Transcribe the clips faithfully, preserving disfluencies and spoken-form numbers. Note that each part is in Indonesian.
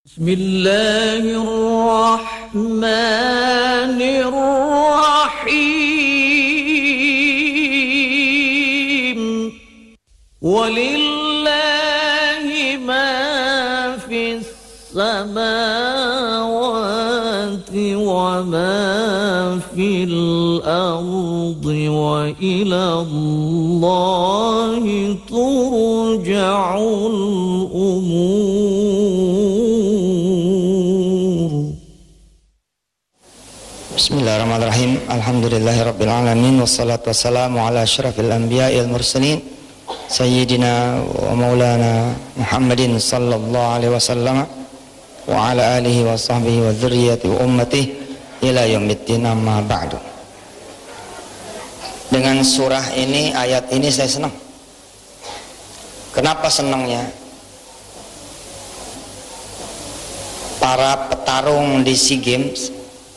Bismillahirrahmanirrahim. Walillahi ma fis samawati wa ma fil ardi wa ilallahi turja'ul umur. Bismillahirrahmanirrahim. Alhamdulillahirabbil alamin wassalatu wassalamu ala asyrafil anbiya'il mursalin sayyidina wa maulana Muhammadin sallallahu alaihi wasallam wa ala alihi wa sahbihi wa dzurriyyati wa ummatihi ila yaumiddin, amma ba'du. Dengan surah ini, ayat ini saya senang. Kenapa senangnya? Para petarung di SEA Games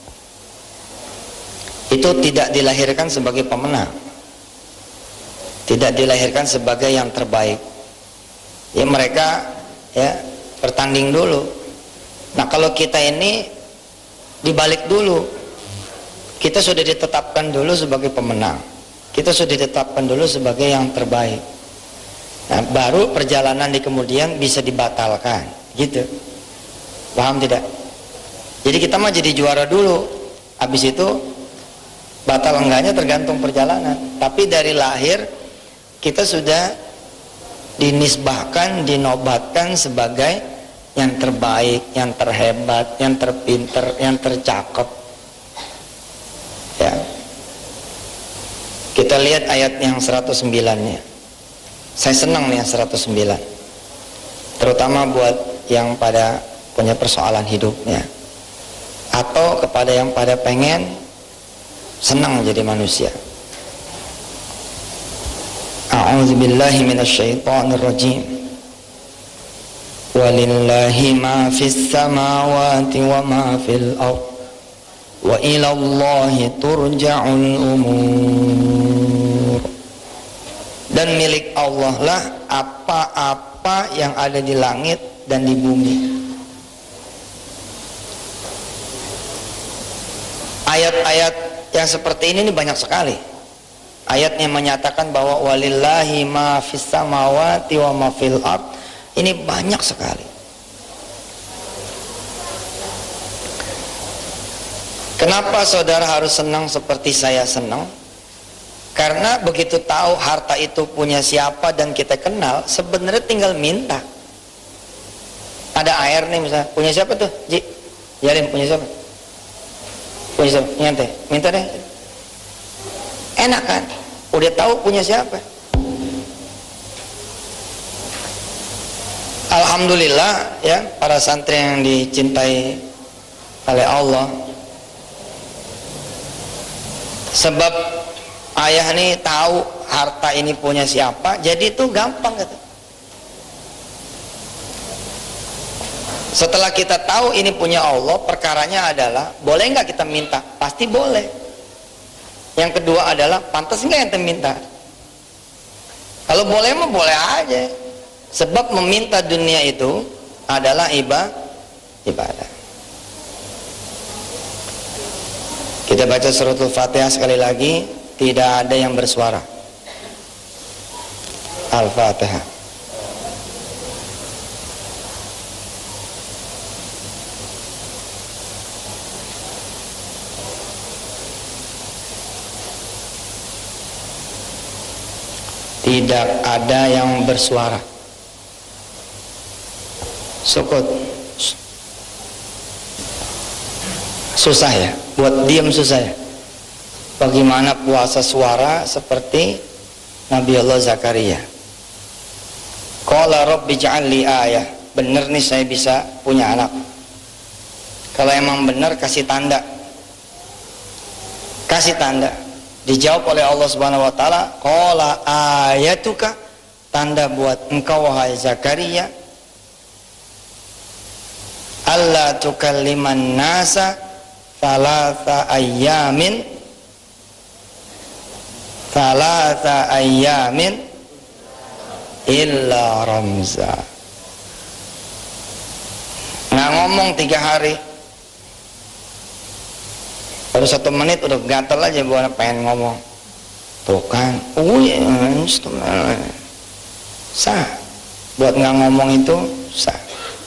itu tidak dilahirkan sebagai pemenang, tidak dilahirkan sebagai yang terbaik. Ya mereka ya bertanding dulu. Nah kalau kita ini dibalik dulu, kita sudah ditetapkan dulu sebagai pemenang, kita sudah ditetapkan dulu sebagai yang terbaik. Nah baru perjalanan di kemudian bisa dibatalkan, gitu. Paham tidak? Jadi kita mah jadi juara dulu, habis itu batal enggaknya tergantung perjalanan. Tapi dari lahir kita sudah dinisbahkan, dinobatkan sebagai yang terbaik, yang terhebat, yang terpinter, yang tercakep. Ya. Kita lihat ayat yang seratus sembilan-nya. Saya senang nih yang seratus sembilan. Terutama buat yang pada punya persoalan hidupnya, atau kepada yang pada pengen senang jadi manusia. A'udzubillahi minasyaitonir rajim. Walillahi ma fis samawati wa ma fil ardh wa ila Allahi turja'ul umur. Dan milik Allah lah apa-apa yang ada di langit dan di bumi. Ayat-ayat yang seperti ini, ini banyak sekali. Ayatnya menyatakan bahwa walillahi ma fis samawati wa ma fil ard. Ini banyak sekali. Kenapa saudara harus senang seperti saya senang? Karena begitu tahu harta itu punya siapa dan kita kenal, sebenarnya tinggal minta. Ada air nih misalnya, punya siapa tuh? Ji, Jarin punya siapa? Punya siapa? Nyante, minta deh. Enak kan? Udah tahu punya siapa. Alhamdulillah ya, para santri yang dicintai oleh Allah. Sebab ayah nih tahu harta ini punya siapa, jadi itu gampang gitu. Setelah kita tahu ini punya Allah, perkaranya adalah boleh nggak kita minta? Pasti boleh. Yang kedua adalah pantas nggak ente minta? Kalau boleh mah boleh aja. Sebab meminta dunia itu adalah ibadah. Kita baca suratul Fatihah sekali lagi, tidak ada yang bersuara. Al-Fatihah. Tidak ada yang bersuara. Sukut. Susah ya, buat diam susah ya. Bagaimana puasa suara seperti Nabi Allah Zakaria. Qala rabbi ja'alli ayah. Bener nih saya bisa punya anak. Kalau emang bener kasih tanda. Kasih tanda. Dijawab oleh Allah Subhanahu wa taala, qala ayatuka, tanda buat engkau wahai Zakaria, alla tukalliman nasa thalatha ayyamin thalatha ayyamin illa ramza. nggak ngomong tiga hari, baru satu menit udah gatel aja buat pengen ngomong. Tuh kan, oh ya, sah. Buat nggak ngomong itu sah.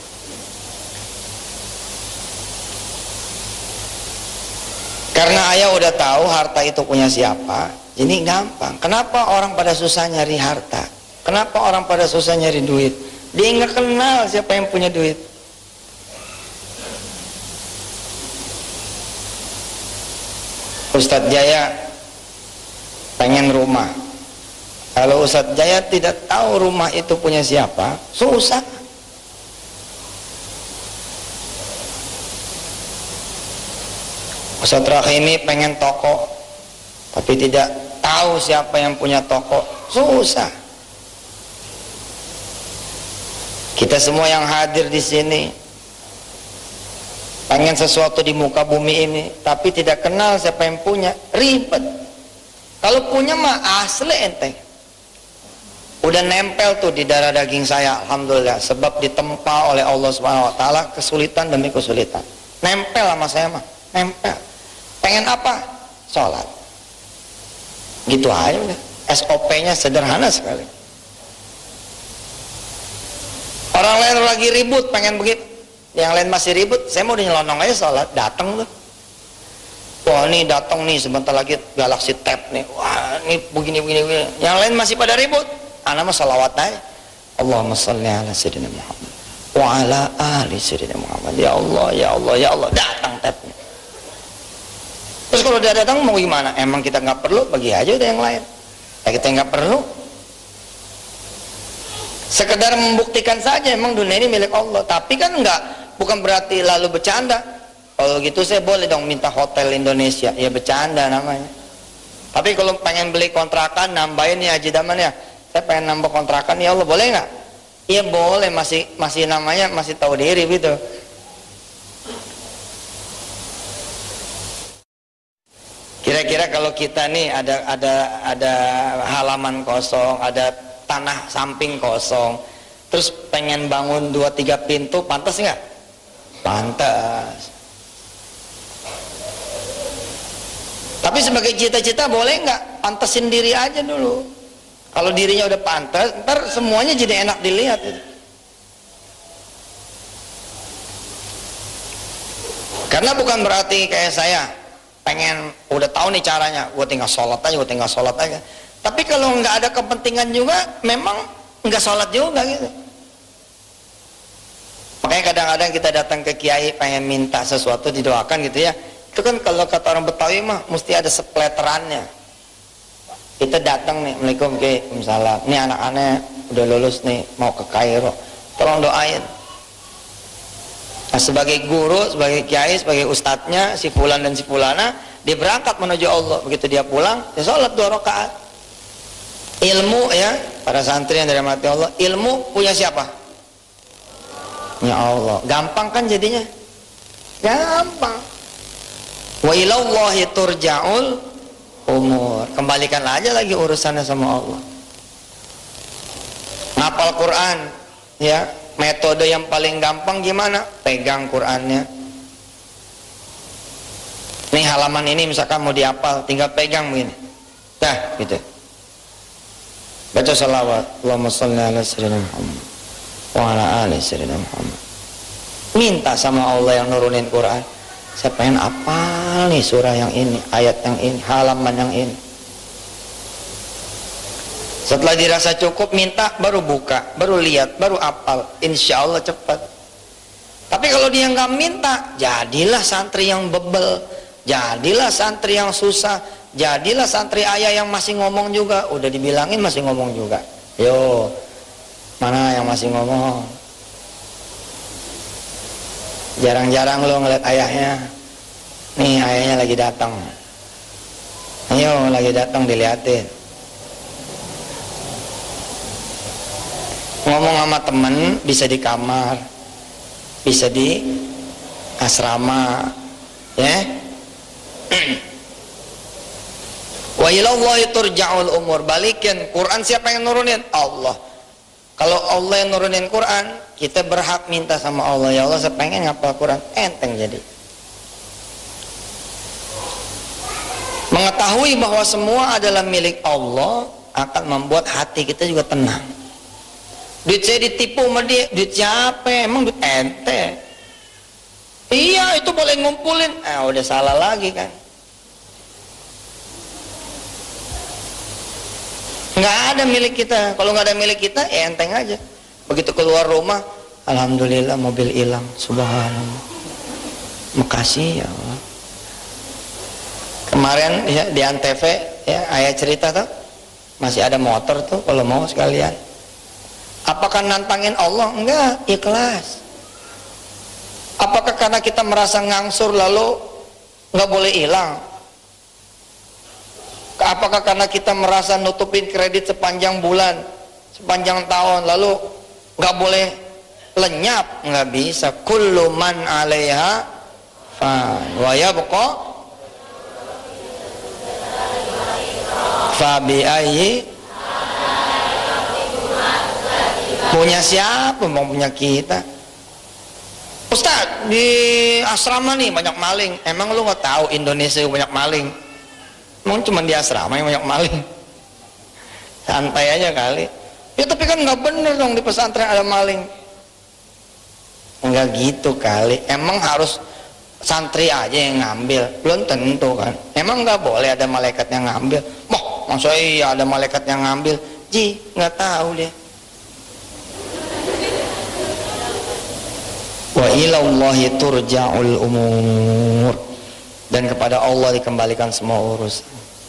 Karena ayah udah tahu harta itu punya siapa, jadi gampang. Kenapa orang pada susah nyari harta? Kenapa orang pada susah nyari duit? Dia nggak kenal siapa yang punya duit. Ustadz Jaya pengen rumah. Kalau Ustadz Jaya tidak tahu rumah itu punya siapa, susah. Ustadz Rahimi pengen toko, tapi tidak tahu siapa yang punya toko, susah. Kita semua yang hadir di sini pengen sesuatu di muka bumi ini, tapi tidak kenal siapa yang punya, ribet. Kalau punya mah asli ente. Udah nempel tuh di darah daging saya, alhamdulillah, sebab ditempa oleh Allah Subhanahu wa taala kesulitan demi kesulitan. Nempel sama saya mah, nempel. Pengen apa? Sholat. Gitu aja udah. S O P-nya sederhana sekali. Orang lain lagi ribut pengen begitu, yang lain masih ribut, saya mau udah nyelonong aja sholat, datang tuh. Wah ini datang nih sebentar lagi Galaxy Tab nih, wah ini begini begini begini. Yang lain masih pada ribut, anak mah salawat aja. Allahumma sholli ala sayyidina Muhammad wa ala ali sayyidina Muhammad. Ya Allah, ya Allah, ya Allah, datang tabnya. Terus kalau dia datang mau gimana? Emang kita nggak perlu, bagi aja udah yang lain. Ya kita nggak perlu. Sekedar membuktikan saja emang dunia ini milik Allah. Tapi kan nggak, bukan berarti lalu bercanda. Kalau gitu saya boleh dong minta hotel Indonesia, ya bercanda namanya. Tapi kalau pengen beli kontrakan, nambahin ya Haji Daman ya, saya pengen nambah kontrakan, ya Allah boleh nggak? Iya boleh, masih masih namanya masih tahu diri gitu. Kira-kira kalau kita nih ada ada ada halaman kosong, ada tanah samping kosong, terus pengen bangun dua tiga pintu, pantas nggak? Pantas. Tapi sebagai cita-cita boleh nggak? Pantesin diri aja dulu. Kalau dirinya udah pantas, ntar semuanya jadi enak dilihat. Karena bukan berarti kayak saya pengen udah tahu nih caranya, gue tinggal sholat aja, gue tinggal sholat aja. Tapi kalau nggak ada kepentingan juga, memang nggak sholat juga gitu. Makanya kadang-kadang kita datang ke kiai pengen minta sesuatu didoakan gitu ya. Itu kan kalau kata orang Betawi mah mesti ada sepleterannya. Kita datang nih, Assalamualaikum Ki, misalnya, ini anak-anak udah lulus nih, mau ke Kairo, tolong doain. Nah, sebagai guru, sebagai kiai, sebagai ustadznya, si fulan dan si fulana, dia berangkat menuju Allah. Begitu dia pulang, dia sholat dua rakaat. Ilmu ya, para santri yang dari mati Allah, ilmu punya siapa? Ya Allah. Gampang kan jadinya? Gampang. Wa ilallahi turja'ul umur. Kembalikan aja lagi urusannya sama Allah. Ngapal Quran ya, metode yang paling gampang gimana? Pegang Qurannya. Nih halaman ini misalkan mau dihafal, tinggal pegang begini. Dah gitu. Baca salawat, Allahumma sholli ala sayyidina Muhammad wa ala ali sayyidina Muhammad. Minta sama Allah yang nurunin Quran. Saya pengen apa nih surah yang ini, ayat yang ini, halaman yang ini. Setelah dirasa cukup, minta, baru buka, baru lihat, baru apal. Insya Allah cepat. Tapi kalau dia nggak minta, jadilah santri yang bebel, jadilah santri yang susah, jadilah santri ayah yang masih ngomong juga. Udah dibilangin masih ngomong juga. Yo, mana yang masih ngomong? Jarang-jarang lo ngeliat ayahnya. Nih ayahnya lagi datang. Ayo lagi datang dilihatin. Ngomong sama temen bisa di kamar, bisa di asrama, ya. Wa ilallahi turja'ul umur. Balikin Quran siapa yang nurunin? Allah. Kalau Allah yang nurunin Quran, kita berhak minta sama Allah, ya Allah saya pengen ngapal Quran, enteng jadi. Mengetahui bahwa semua adalah milik Allah akan membuat hati kita juga tenang. Duit saya ditipu sama dia, duit siapa? Emang duit ente? Iya itu boleh ngumpulin, ah udah salah lagi kan. Nggak ada milik kita. Kalau nggak ada milik kita, ya enteng aja. Begitu keluar rumah, alhamdulillah mobil hilang, subhanallah. Makasih ya Allah. Kemarin ya, di Antv ya ayah cerita tuh, masih ada motor tuh kalau mau sekalian. Apakah nantangin Allah? Enggak, ikhlas. Apakah karena kita merasa ngangsur lalu nggak boleh hilang? Apakah karena kita merasa nutupin kredit sepanjang bulan, sepanjang tahun, lalu nggak boleh lenyap? Nggak bisa. Kullu man 'alaiha fan wa yabqa fa bi ayyi. Punya siapa? Mau punya kita. Ustaz, di asrama nih banyak maling. Emang lu nggak tahu Indonesia banyak maling? Emang cuma di asrama yang banyak maling? Santai aja kali. Ya tapi kan nggak bener dong di pesantren ada maling. Enggak gitu kali. Emang harus santri aja yang ngambil? Belum tentu kan. Emang nggak boleh ada malaikat yang ngambil? Moh, masa iya ada malaikat yang ngambil? Ji, nggak tahu dia. Wa ilallahi turja'ul umur, dan kepada Allah dikembalikan semua urusan.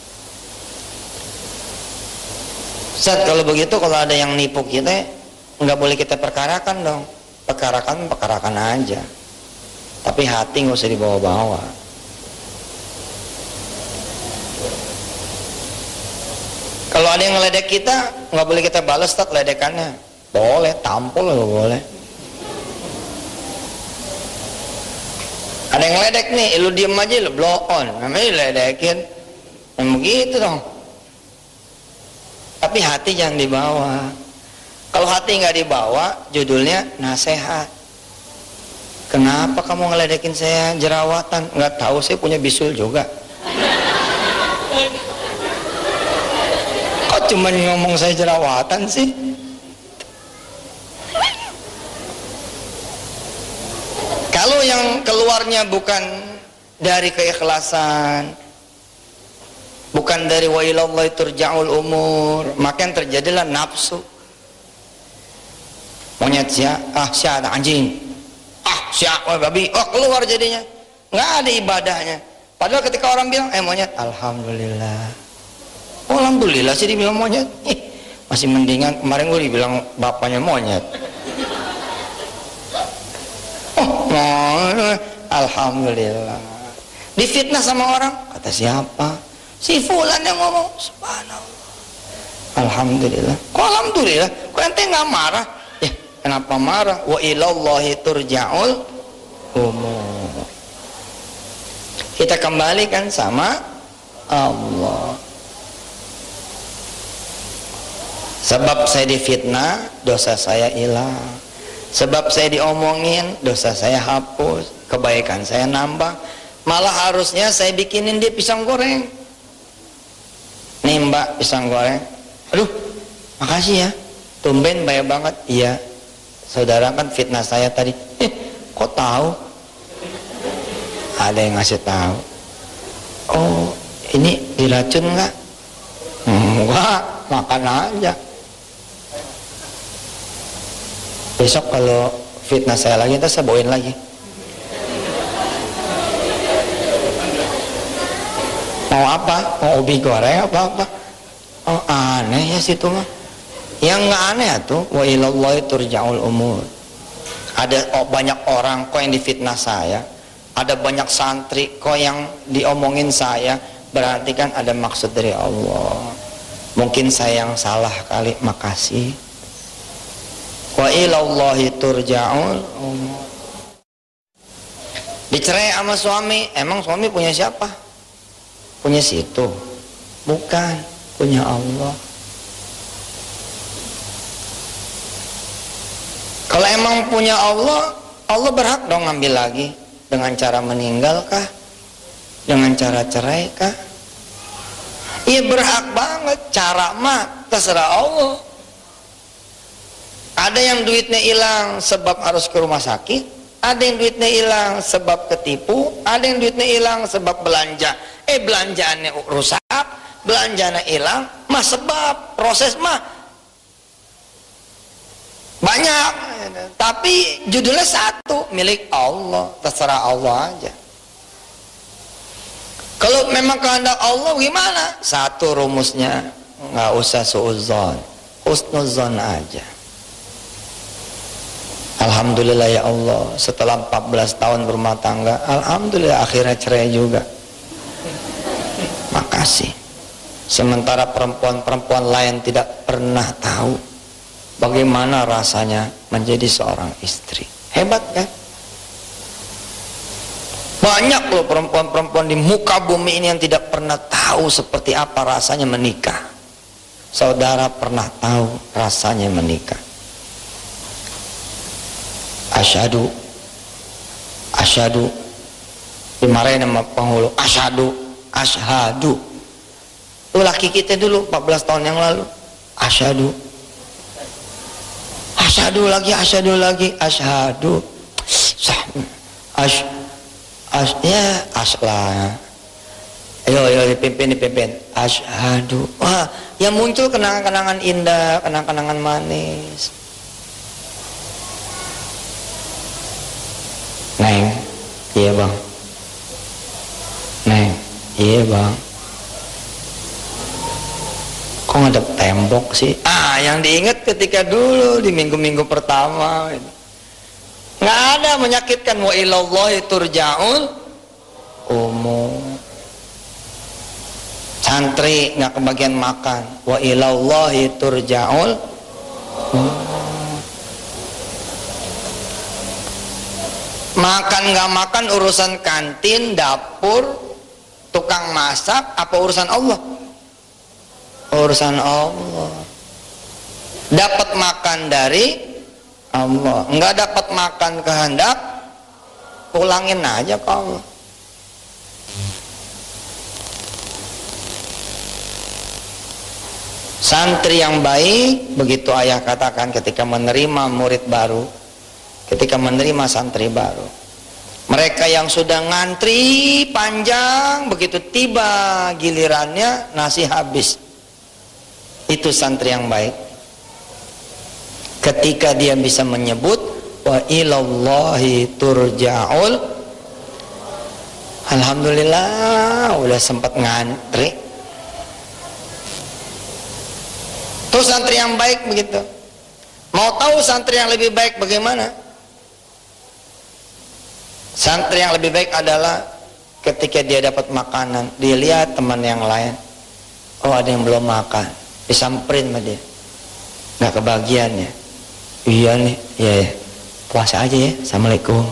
Ustaz, kalau begitu kalau ada yang nipu kita nggak boleh kita perkarakan dong. Perkarakan perkarakan aja, tapi hati nggak usah dibawa-bawa. Kalau ada yang ngeledek kita nggak boleh kita balas tak ledekannya. Boleh, tampol loh boleh. Ada yang ngeledek nih, lu diem aja, lu blow on, namanya diledekin. Yang begitu dong. Tapi hati jangan dibawa. Kalau hati nggak dibawa, judulnya nasihat. Kenapa kamu ngeledekin saya jerawatan? Nggak tahu, saya punya bisul juga. Kok cuma ngomong saya jerawatan sih? Kalau yang keluarnya bukan dari keikhlasan, bukan dari wa ilallahi turja'ul umur, maka yang terjadilah nafsu. Monyet sia, ah sia ada anjing, ah sia oh, babi, oh keluar jadinya. Nggak ada ibadahnya. Padahal ketika orang bilang, eh monyet, alhamdulillah. Oh, alhamdulillah sih dibilang monyet. Ih, masih mendingan kemarin gue dibilang bapaknya monyet. Oh, alhamdulillah. Difitnah sama orang, kata siapa? Si fulan yang ngomong. Subhanallah. Alhamdulillah. Kok alhamdulillah? Kok ente nggak marah? Ya, kenapa marah? Wa ilallahi turja'ul umur. Kita kembalikan sama Allah. Sebab saya difitnah, dosa saya hilang. Sebab saya diomongin, dosa saya hapus, kebaikan saya nambah. Malah harusnya saya bikinin dia pisang goreng. Nih mbak, pisang goreng. Aduh, makasih ya, tumben banyak banget. Iya, saudara kan fitnah saya tadi. Eh, kok tahu? Ada yang ngasih tahu. Oh, ini diracun nggak? Enggak, makan aja. Besok kalau fitnah saya lagi, ntar saya bawain lagi. Mau apa? Mau ubi goreng apa-apa? Oh aneh ya situ mah. Yang nggak aneh tuh, wa ilallahi turja'ul umur. Ada oh, banyak orang kok yang difitnah saya. Ada banyak santri kok yang diomongin saya. Berarti kan ada maksud dari Allah. Mungkin saya yang salah kali, makasih. Wa ilallahi turja'ul umur. Dicerai sama suami, emang suami punya siapa? Punya situ? Bukan, punya Allah. Kalau emang punya Allah, Allah berhak dong ngambil lagi. Dengan cara meninggal kah? Dengan cara cerai kah? Iya berhak banget. Cara mah terserah Allah. Ada yang duitnya hilang sebab harus ke rumah sakit, ada yang duitnya hilang sebab ketipu, ada yang duitnya hilang sebab belanja. Eh belanjaannya rusak, belanjanya hilang, mah sebab proses mah banyak, tapi judulnya satu, milik Allah, terserah Allah aja. Kalau memang kehendak Allah gimana? Satu rumusnya, nggak usah suudzon, husnuzon aja. Alhamdulillah ya Allah, setelah empat belas tahun berumah tangga, alhamdulillah akhirnya cerai juga. Makasih. Sementara perempuan-perempuan lain tidak pernah tahu bagaimana rasanya menjadi seorang istri. Hebat kan? Banyak loh perempuan-perempuan di muka bumi ini yang tidak pernah tahu seperti apa rasanya menikah. Saudara pernah tahu rasanya menikah? Asyhadu, asyhadu, dimarahin sama penghulu. Asyhadu, asyhadu. Itu laki kita dulu empat belas tahun yang lalu. Asyhadu, asyhadu lagi, asyhadu lagi, asyhadu. Ash, ash, ya aslah. Ayo, ayo dipimpin, dipimpin. Asyhadu. Wah, yang muncul kenangan-kenangan indah, kenangan-kenangan manis. Neng, iya bang. Neng, iya bang. Kok nggak ada tembok sih? Ah, yang diingat ketika dulu di minggu-minggu pertama, nggak ada menyakitkan. Wa ilallahi turja'ul umur. Santri nggak kebagian makan. Wa ilallahi turja'ul umur. Makan nggak makan urusan kantin, dapur, tukang masak, apa urusan Allah? Urusan Allah. Dapat makan dari Allah, nggak dapat makan kehendak, pulangin aja ke Allah. Santri yang baik, begitu ayah katakan ketika menerima murid baru, ketika menerima santri baru, mereka yang sudah ngantri panjang, begitu tiba gilirannya nasi habis. Itu santri yang baik. Ketika dia bisa menyebut wa ilallahi turja'ul, alhamdulillah udah sempat ngantri. Tuh santri yang baik begitu. Mau tahu santri yang lebih baik bagaimana? Santri yang lebih baik adalah ketika dia dapat makanan, dia lihat teman yang lain, oh ada yang belum makan, disamperin sama dia, nggak kebagiannya. Iya nih, ya, ya. Puasa aja ya, assalamualaikum.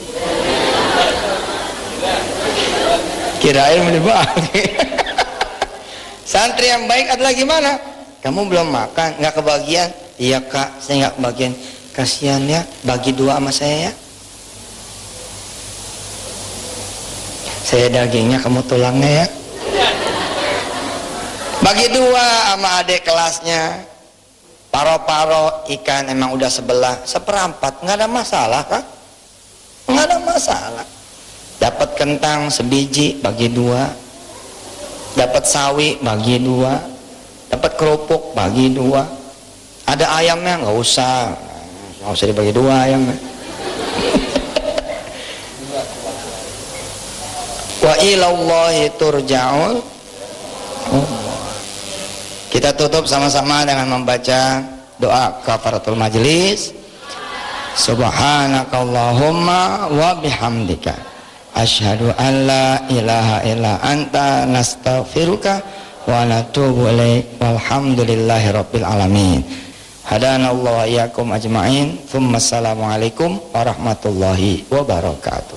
Kirain menibagi. Santri yang baik adalah gimana? Kamu belum makan, nggak kebagian? Iya kak, saya nggak kebagian. Kasihan ya, bagi dua sama saya ya. Saya dagingnya, kamu tulangnya ya. Bagi dua sama adik kelasnya. Paro-paro ikan emang udah sebelah, seperempat, nggak ada masalah kan? Nggak ada masalah. Dapat kentang sebiji, bagi dua. Dapat sawi, bagi dua. Dapat kerupuk, bagi dua. Ada ayamnya, nggak usah, nggak usah dibagi dua ayamnya. Wa ilallahi turja'ul. Kita tutup sama-sama dengan membaca doa kafaratul majlis. Subhanakallahumma wa bihamdika asyhadu an la ilaha illa anta nastaghfiruka wa natubu ilaik walhamdulillahi rabbil alamin. Hadanallahu wa iyyakum ajma'in. Tsumma assalamualaikum warahmatullahi wabarakatuh.